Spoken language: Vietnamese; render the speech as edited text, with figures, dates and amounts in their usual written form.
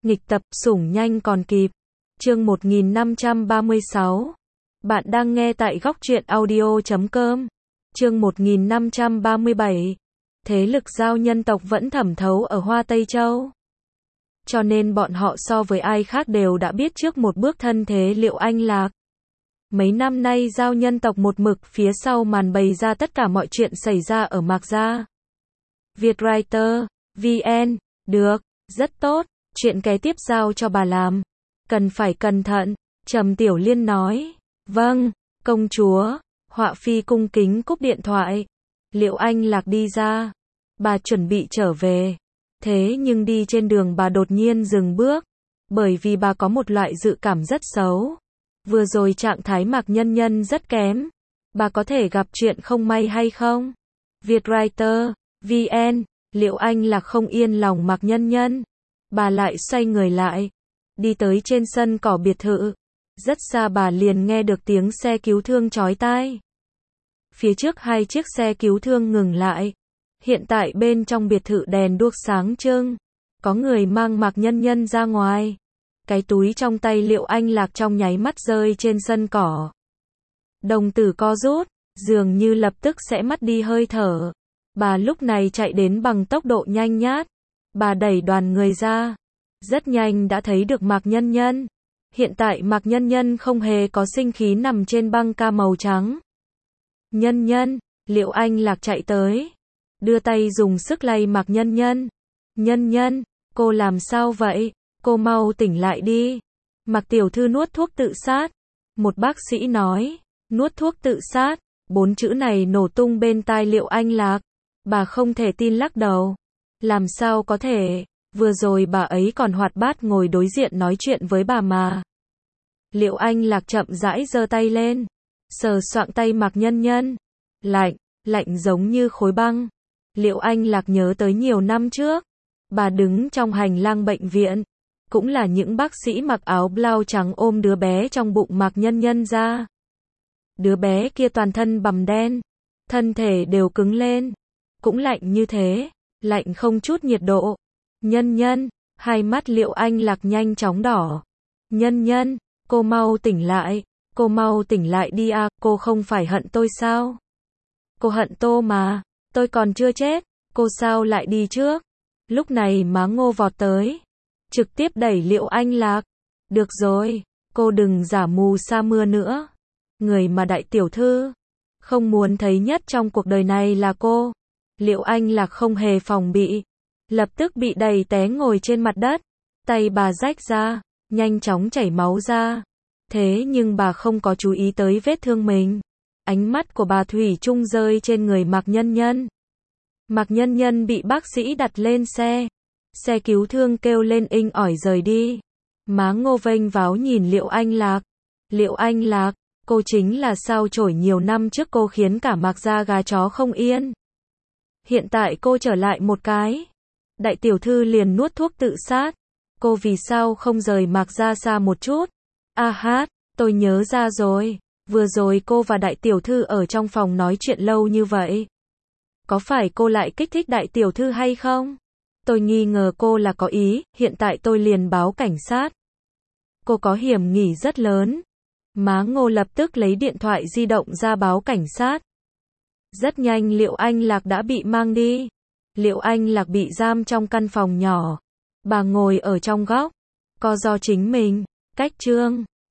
Nghịch tập, sủng nhanh còn kịp. Chương 1536. Bạn đang nghe tại góc truyện audio.com. Chương 1537. Thế lực giao nhân tộc vẫn thẩm thấu ở Hoa Tây Châu. Cho nên bọn họ so với ai khác đều đã biết trước một bước thân thế Liệu Anh Lạc. Mấy năm nay giao nhân tộc một mực phía sau màn bày ra tất cả mọi chuyện xảy ra ở Mạc Gia. Vietwriter, VN, được, rất tốt, chuyện kế tiếp giao cho bà làm. Cần phải cẩn thận, Trầm Tiểu Liên nói. Vâng, công chúa. Họa phi cung kính cúp điện thoại. Liệu Anh Lạc đi ra. Bà chuẩn bị trở về. Thế nhưng đi trên đường bà đột nhiên dừng bước. Bởi vì bà có một loại dự cảm rất xấu. Vừa rồi trạng thái Mạc Nhân Nhân rất kém. Bà có thể gặp chuyện không may hay không? Vietwriter, VN, Liệu Anh Lạc không yên lòng Mạc Nhân Nhân. Bà lại xoay người lại. Đi tới trên sân cỏ biệt thự. Rất xa bà liền nghe được tiếng xe cứu thương chói tai. Phía trước hai chiếc xe cứu thương ngừng lại. Hiện tại bên trong biệt thự đèn đuốc sáng trưng. Có người mang Mạc Nhân Nhân ra ngoài. Cái túi trong tay Liệu Anh Lạc trong nháy mắt rơi trên sân cỏ. Đồng tử co rút, dường như lập tức sẽ mất đi hơi thở. Bà lúc này chạy đến bằng tốc độ nhanh nhát. Bà đẩy đoàn người ra. Rất nhanh đã thấy được Mạc Nhân Nhân. Hiện tại Mạc Nhân Nhân không hề có sinh khí nằm trên băng ca màu trắng. Nhân Nhân, Liệu Anh Lạc chạy tới. Đưa tay dùng sức lay Mạc Nhân Nhân. Nhân Nhân, cô làm sao vậy? Cô mau tỉnh lại đi. Mạc tiểu thư nuốt thuốc tự sát. Một bác sĩ nói. Nuốt thuốc tự sát. 4 chữ này nổ tung bên tai Liệu Anh Lạc. Bà không thể tin lắc đầu. Làm sao có thể? Vừa rồi bà ấy còn hoạt bát ngồi đối diện nói chuyện với bà mà. Liệu Anh Lạc chậm rãi giơ tay lên. Sờ soạng tay Mạc Nhân Nhân. Lạnh, lạnh giống như khối băng. Liệu Anh Lạc nhớ tới nhiều năm trước. Bà đứng trong hành lang bệnh viện. Cũng là những bác sĩ mặc áo blau trắng ôm đứa bé trong bụng Mạc Nhân Nhân ra. Đứa bé kia toàn thân bầm đen. Thân thể đều cứng lên. Cũng lạnh như thế. Lạnh không chút nhiệt độ. Nhân Nhân, hai mắt Liệu Anh Lạc nhanh chóng đỏ. Nhân Nhân, cô mau tỉnh lại. Cô mau tỉnh lại đi à, cô không phải hận tôi sao? Cô hận tôi mà. Tôi còn chưa chết. Cô sao lại đi trước? Lúc này Má Ngô vọt tới. Trực tiếp đẩy Liệu Anh Lạc. Được rồi, cô đừng giả mù sa mưa nữa. Người mà đại tiểu thư không muốn thấy nhất trong cuộc đời này là cô. Liệu Anh Lạc không hề phòng bị. Lập tức bị đẩy té ngồi trên mặt đất. Tay bà rách ra, nhanh chóng chảy máu ra. Thế nhưng bà không có chú ý tới vết thương mình. Ánh mắt của bà thủy chung rơi trên người Mạc Nhân Nhân. Mạc Nhân Nhân bị bác sĩ đặt lên xe. Xe cứu thương kêu lên inh ỏi rời đi. Má Ngô vênh váo nhìn Liệu Anh Lạc. Liệu Anh Lạc, cô chính là sao chổi nhiều năm trước cô khiến cả Mạc Gia gà chó không yên. Hiện tại cô trở lại một cái. Đại tiểu thư liền nuốt thuốc tự sát. Cô vì sao không rời Mạc Gia xa một chút? A hát, tôi nhớ ra rồi. Vừa rồi cô và đại tiểu thư ở trong phòng nói chuyện lâu như vậy. Có phải cô lại kích thích đại tiểu thư hay không? Tôi nghi ngờ cô là có ý, hiện tại tôi liền báo cảnh sát. Cô có hiểm nghi rất lớn. Má Ngô lập tức lấy điện thoại di động ra báo cảnh sát. Rất nhanh Liệu Anh Lạc đã bị mang đi. Liệu Anh Lạc bị giam trong căn phòng nhỏ. Bà ngồi ở trong góc. Co do chính mình. Cách chương